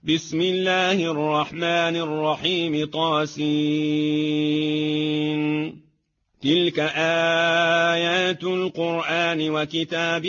بسم الله الرحمن الرحيم طاسين. تلك آيات القرآن وكتاب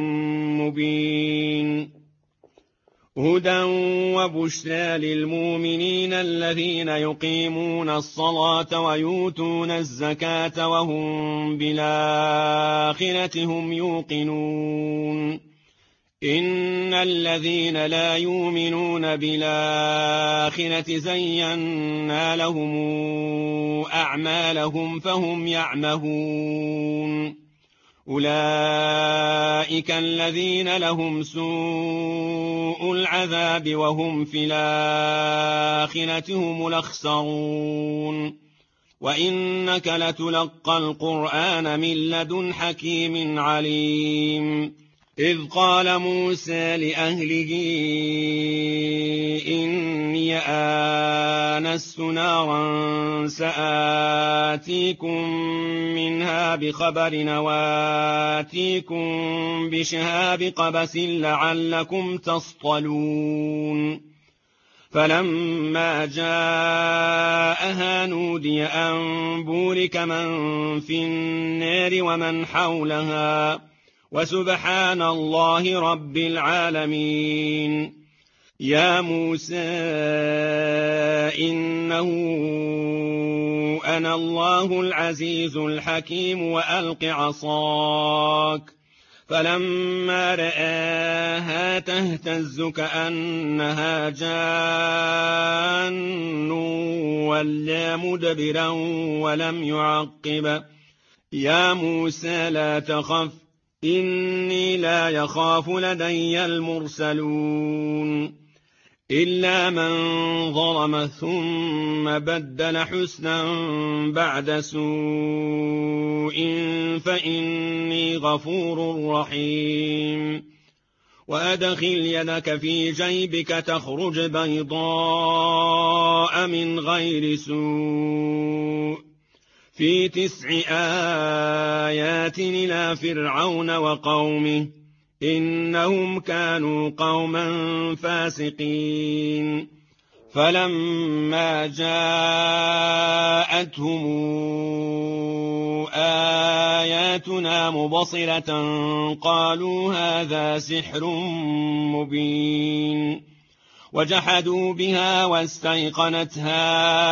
مبين هدى وبشرى للمؤمنين الذين يقيمون الصلاة ويؤتون الزكاة وهم بالآخرة هم يوقنون. إن الذين لا يؤمنون بالآخرة زينا لهم أعمالهم فهم يعمهون. أولئك الذين لهم سوء العذاب وهم في الآخرة هم الأخسرون. وإنك لتلقى القرآن من لدن حكيم عليم. إذ قال موسى لأهله إني آنست نارا سآتيكم منها بخبر وآتيكم بشهاب قبس لعلكم تصطلون. فلما جاءها نودي أن بورك من في النار ومن حولها وسبحان الله رب العالمين. يا موسى إنه أنا الله العزيز الحكيم وألق عصاك. فلما رآها تهتز كأنها جان ولا مدبرا ولم يعقب. يا موسى لا تخف إني لا يخاف لدي المرسلون. إلا من ظلم ثم بدل حسنا بعد سوء فإني غفور رحيم. وأدخل يدك في جيبك تخرج بيضاء من غير سوء في 9 آيات إلى فرعون وقومه إنهم كانوا قوما فاسقين. فلما جاءتهم آياتنا مبصرة قالوا هذا سحر مبين. وجحدوا بها واستيقنتها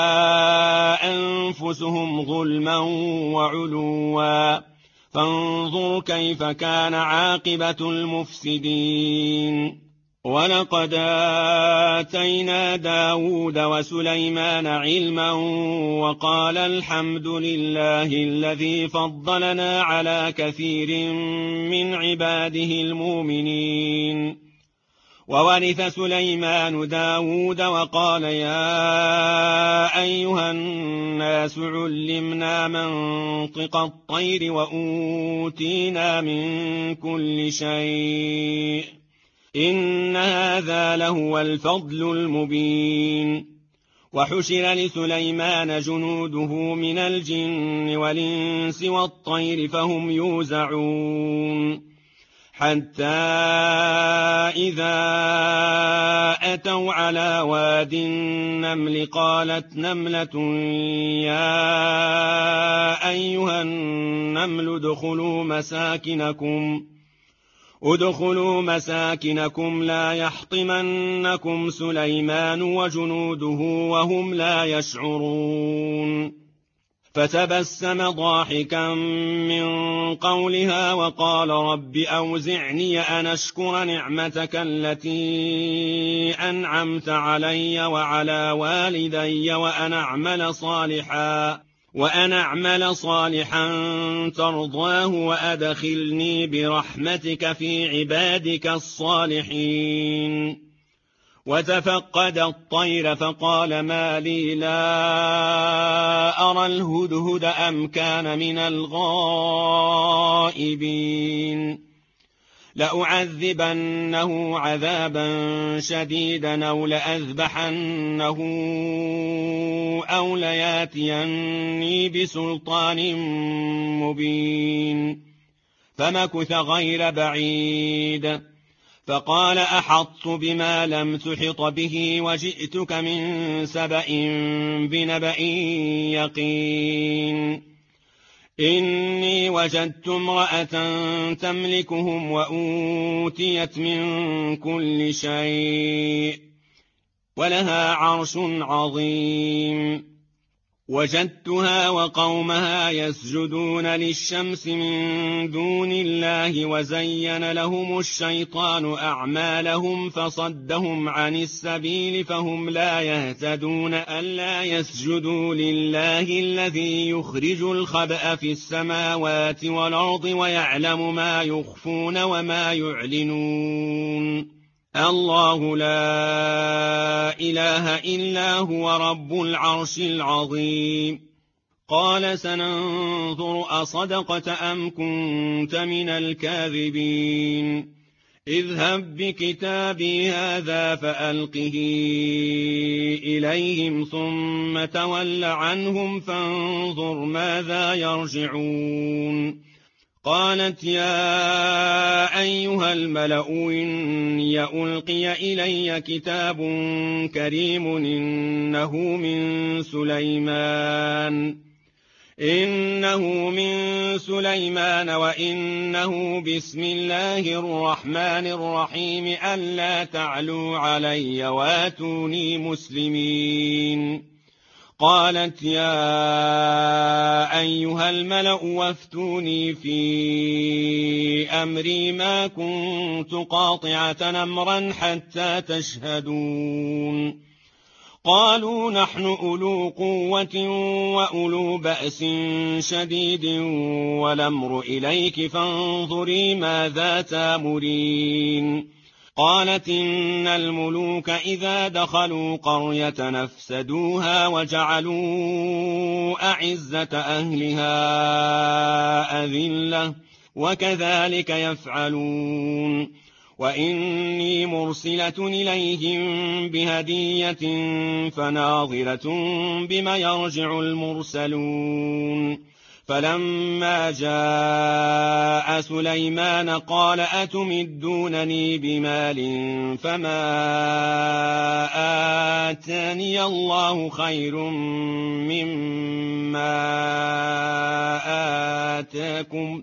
أنفسهم ظلما وعلوا فانظر كيف كان عاقبة المفسدين. ولقد آتينا داود وسليمان علما وقال الحمد لله الذي فضلنا على كثير من عباده المؤمنين. وورث سليمان داود وقال يا أيها الناس علمنا منطق الطير وأوتينا من كل شيء إن هذا لهو الفضل المبين. وحشر لسليمان جنوده من الجن والإنس والطير فهم يوزعون. حتى إذا أتوا على واد النمل قالت نملة يا أيها النمل ادخلوا مساكنكم لا يحطمنكم سليمان وجنوده وهم لا يشعرون. فتبسم ضاحكا من قولها وقال رب أوزعني أن أشكر نعمتك التي أنعمت علي وعلى والدي وأن أعمل صالحا ترضاه وأدخلني برحمتك في عبادك الصالحين. وتفقد الطير فقال ما لي لا أرى الهدهد أم كان من الغائبين. لأعذبنه عذابا شديدا أو لأذبحنه أو لياتيني بسلطان مبين. فمكث غير بعيد فقال أحطت بما لم تحط به وجئتك من سبأ بنبأ يقين إني وجدت امرأة تملكهم وأوتيت من كل شيء ولها عرش عظيم وجدتها وقومها يسجدون للشمس من دون الله وزين لهم الشيطان أعمالهم فصدهم عن السبيل فهم لا يهتدون ألا يسجدوا لله الذي يخرج الخبأ في السماوات والأرض ويعلم ما يخفون وما يعلنون الله لا إله إلا هو رب العرش العظيم قال سننظر أصدقت أم كنت من الكاذبين اذهب بكتابي هذا فألقه إليهم ثم تول عنهم فانظر ماذا يرجعون قالت يا أيها الملأ إني ألقي إلي كتاب كريم إنه من سليمان وإنه بسم الله الرحمن الرحيم ألا تعلوا علي واتوني مسلمين قالت يا أيها الملأ وافتوني في أمري ما كنت قاطعة أمرا حتى تشهدون قالوا نحن أولو قوة وأولو بأس شديد والأمر إليك فانظري ماذا تامرين قالت إن الملوك إذا دخلوا قرية نفسدوها وجعلوا أعزة أهلها أذلة وكذلك يفعلون وإني مرسلة إليهم بهدية فناظرة بما يرجع المرسلون فلما جاء سليمان قال أتمدونني بمال فما آتاني الله خير مما آتاكم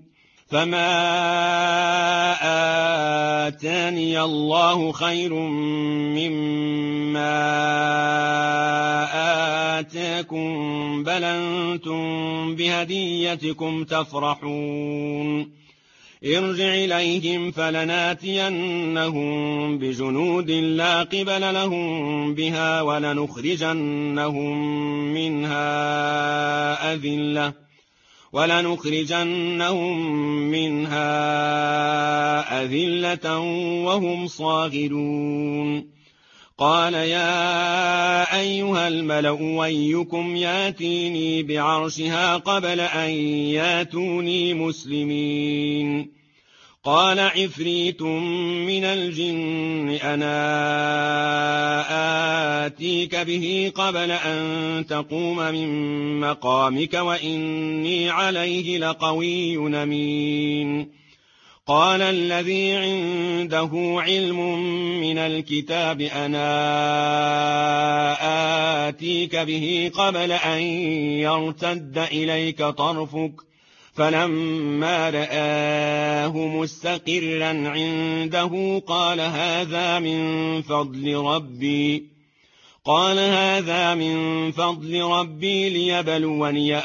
بل أنتم بهديتكم تفرحون ارجع إليهم فلناتينهم بجنود لا قبل لهم بها ولنخرجنهم منها أذلة وهم صاغرون قال يا أيها الملأ أيكم ياتيني بعرشها قبل أن ياتوني مسلمين قال عفريت من الجن أنا آتيك به قبل أن تقوم من مقامك وإني عليه لقوي أمين قال الذي عنده علم من الكتاب أنا آتيك به قبل أن يرتد إليك طرفك فلما رآه مستقرا عنده قال هذا من فضل ربي ليبلوني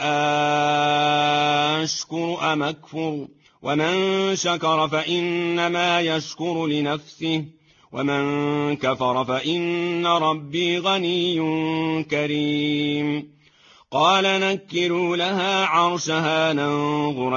أشكر أم أكفر ومن شكر فإنما يشكر لنفسه ومن كفر فإن ربي غني كريم قال نكروا لها عرشها ننظر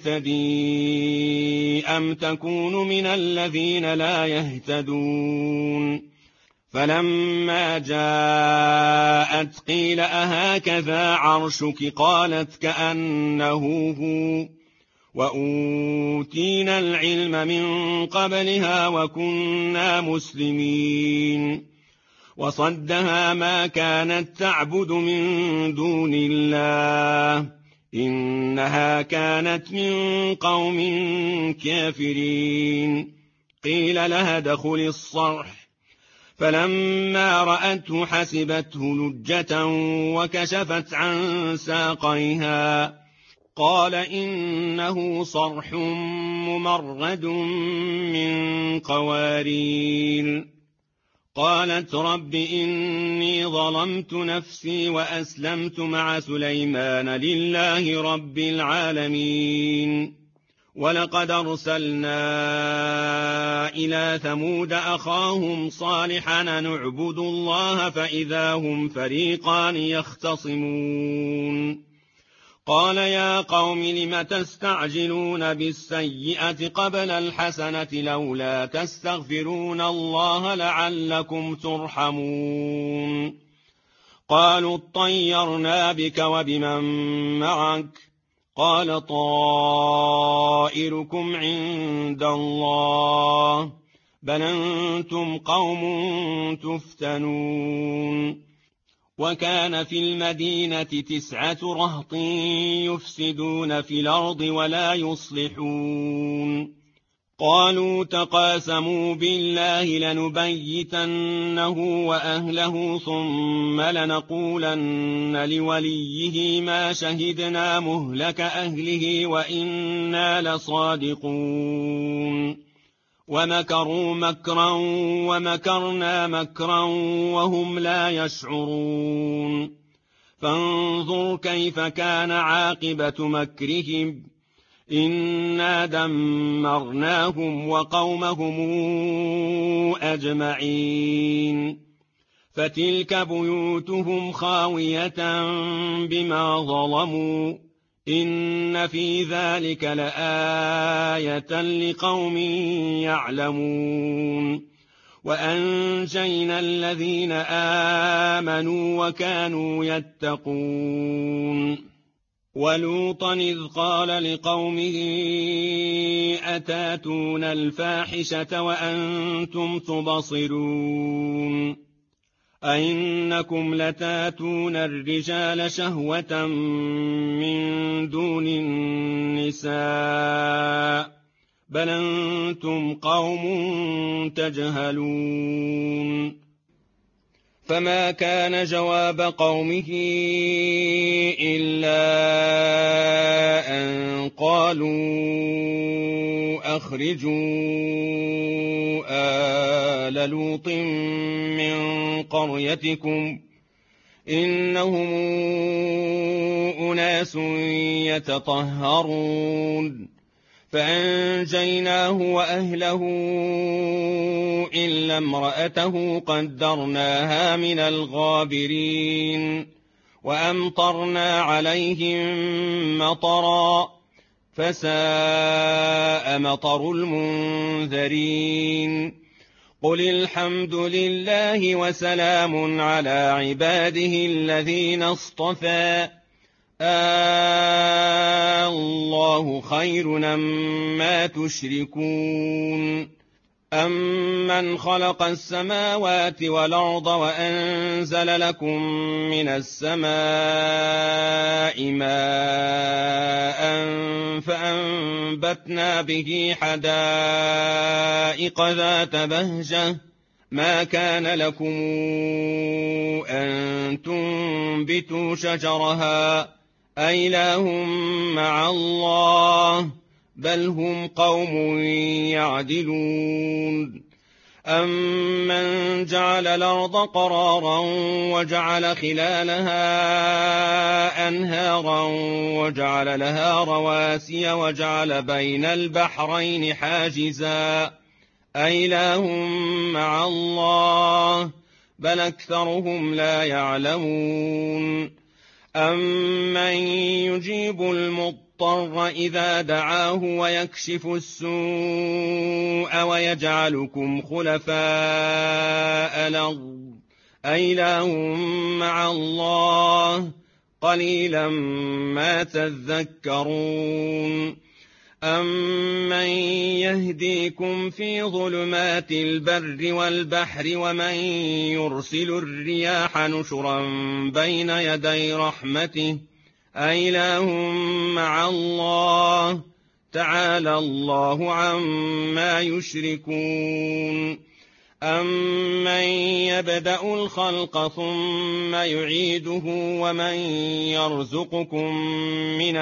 تهتدي أم تكون من الذين لا يهتدون فلما جاءت قيل أهكذا عرشك قالت كأنه هو وأوتينا العلم من قبلها وكنا مسلمين وصدها ما كانت تعبد من دون الله إنها كانت من قوم كافرين قيل لها ادخل الصرح، فلما رأته حسبته لجة وكشفت عن ساقيها، قال إنه صرح ممرد من قوارير. قالت رب إني ظلمت نفسي وأسلمت مع سليمان لله رب العالمين. ولقد أرسلنا إلى ثمود أخاهم صالحا نعبد الله فإذا هم فريقان يختصمون. قال يا قوم لم تستعجلون بالسيئة قبل الحسنة لولا تستغفرون الله لعلكم ترحمون. قالوا اطيرنا بك وبمن معك، قال طائركم عند الله بل أنتم قوم تفتنون. وكان في المدينة 9 رهط يفسدون في الأرض ولا يصلحون. قالوا تقاسموا بالله لنبيتنه وأهله ثم لنقولن لوليه ما شهدنا مهلك أهله وإنا لصادقون. ومكروا مكرا ومكرنا مكرا وهم لا يشعرون. فانظر كيف كان عاقبة مكرهم. إنا دمرناهم وقومهم أجمعين. فتلك بيوتهم خاوية بما ظلموا. إن في ذلك لآية لقوم يعلمون. وأنجينا الذين آمنوا وكانوا يتقون. ولوطا إذ قال لقومه أتاتون الفاحشة وأنتم تبصرون أئنكم لتاتون الرجال شهوة من دون النساء بل أنتم قوم تجهلون. فما كان جواب قومه إلا أن قالوا أخرجوا آل لوط من قريتكم إنهم أناس يتطهرون. فأنجيناه وأهله إلا امرأته قدرناها من الغابرين. وأمطرنا عليهم مطرا فساء مطر المنذرين. قل الحمد لله وسلام على عباده الذين اصطفى الله خير أمّا تشركون. أَمَّنْ خَلَقَ السَّمَاوَاتِ وَالْأَرْضَ وَأَنزَلَ لَكُم مِّنَ السَّمَاءِ مَاءً فَأَنبَتْنَا بِهِ حَدَائِقَ ذَاتَ بَهْجَةٍ ما كان لكم أن تنبتوا شجرها أإله مع الله بل هم قوم يعدلون. أمن جعل الأرض قرارا وجعل خلالها أنهارا وجعل لها رواسي وجعل بين البحرين حاجزا أإله مع الله بل أكثرهم لا يعلمون. أمن يجيب المضطر إذا دعاه ويكشف السوء ويجعلكم خلفاء الأرض أإله مع الله قليلا ما تذكرون. أَمَّن يهديكم في ظلمات البر والبحر ومن يرسل الرياح نشرا بين يدي رحمته أإله مع الله تعالى الله عما يشركون أمن يبدأ الخلق ثم يعيده ومن يرزقكم من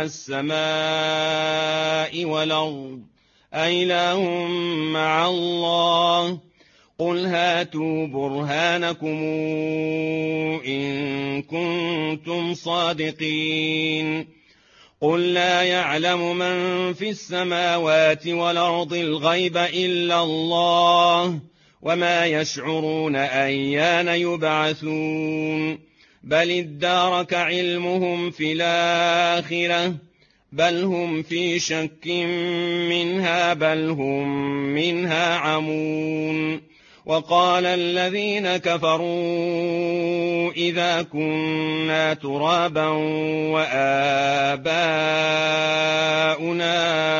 السماء والأرض أإله مع الله قل هاتوا برهانكم إن كنتم صادقين قل لا يعلم من في السماوات والأرض الغيب إلا الله وما يشعرون أيان يبعثون بل ادارك علمهم في الآخرة بل هم في شك منها بل هم منها عمون وقال الذين كفروا إذا كنا ترابا وآباؤنا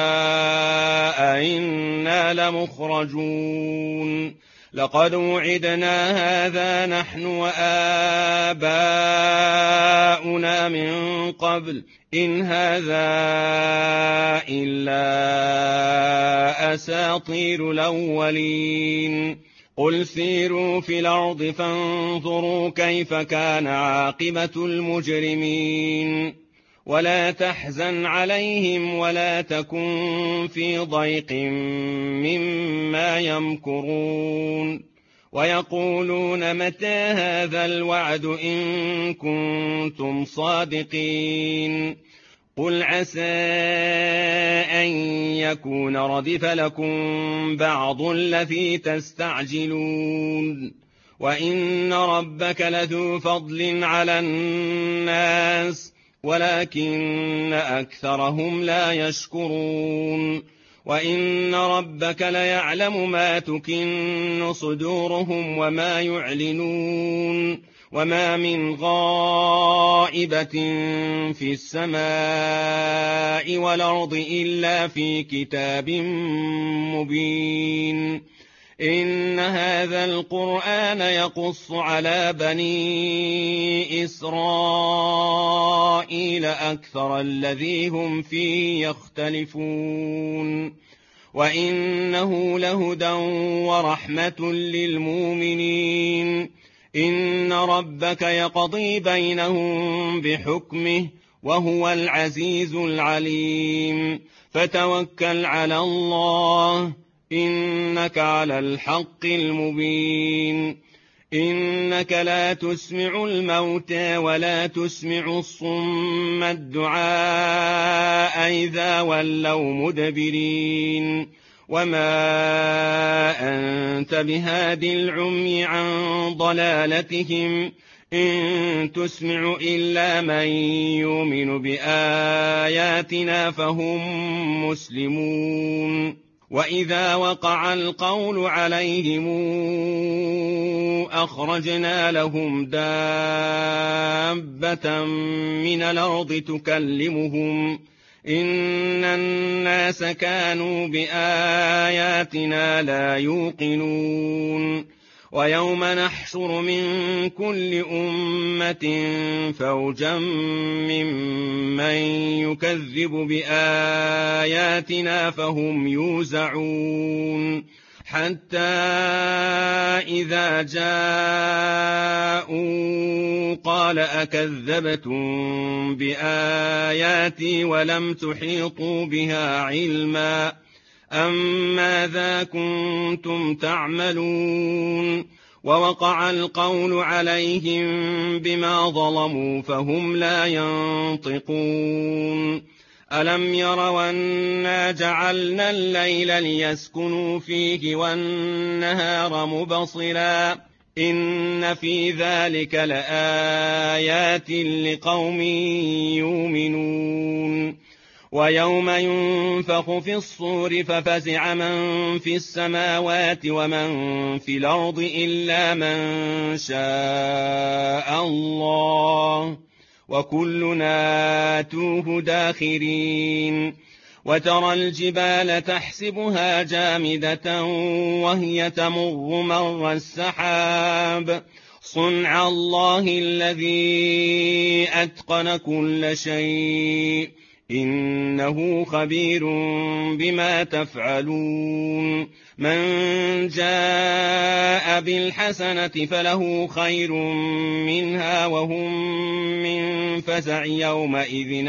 أئنا لمخرجون لقد وعدنا هذا نحن وآباؤنا من قبل إن هذا إلا أساطير الأولين قل سيروا في الأرض فانظروا كيف كان عاقبة المجرمين ولا تحزن عليهم ولا تكن في ضيق مما يمكرون ويقولون متى هذا الوعد إن كنتم صادقين قل عسى أن يكون ردف لكم بعض الذي تستعجلون وإن ربك لذو فضل على الناس ولكن أكثرهم لا يشكرون وإن ربك ليعلم ما تكن صدورهم وما يعلنون وما من غائبة في السماء والأرض إلا في كتاب مبين إن هذا القرآن يقص على بني إسرائيل أكثر الذي هم فيه يختلفون وإنه لهدى ورحمة للمؤمنين إن ربك يقضي بينهم بحكمه وهو العزيز العليم فتوكل على الله إنك على الحق المبين إنك لا تسمع الموتى ولا تسمع الصم الدعاء إذا ولوا مدبرين وما أنت بهاد العمي عن ضلالتهم إن تسمع إلا من يؤمن بآياتنا فهم مسلمون وإذا وقع القول عليهم أخرجنا لهم دابة من الأرض تكلمهم إن الناس كانوا بآياتنا لا يوقنون ويوم نحشر من كل أمة فوجا ممن يكذب بآياتنا فهم يوزعون حتى إذا جاءوا قال أكذبتم بآياتي ولم تحيطوا بها علما أم ماذا كنتم تعملون ووقع القول عليهم بما ظلموا فهم لا ينطقون ألم يروا أنا جعلنا الليل ليسكنوا فيه والنهار مبصرا إن في ذلك لآيات لقوم يؤمنون ويوم ينفخ في الصور ففزع من في السماوات ومن في الأرض إلا من شاء الله وكلنا آتوه داخرين وترى الجبال تحسبها جامدة وهي تمر مر السحاب صنع الله الذي أتقن كل شيء إنه خبير بما تفعلون من جاء بالحسنة فله خير منها وهم من فزع يومئذ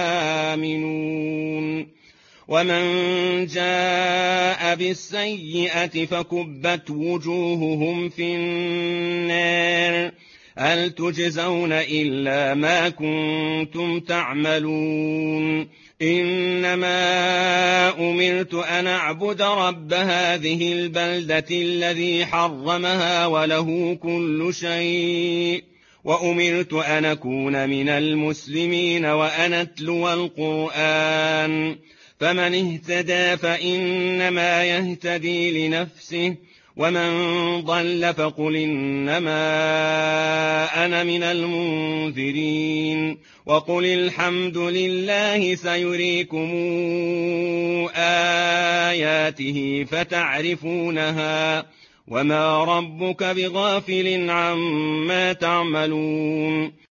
آمنون ومن جاء بالسيئة فكبت وجوههم في النار هل تجزون إلا ما كنتم تعملون إنما أمرت أن أعبد رب هذه البلدة الذي حرمها وله كل شيء وأمرت أن أكون من المسلمين وأن أتلو القرآن فمن اهتدى فإنما يهتدي لنفسه ومن ضل فقل إنما أنا من المنذرين وقل الحمد لله سيريكم آياته فتعرفونها وما ربك بغافل عما تعملون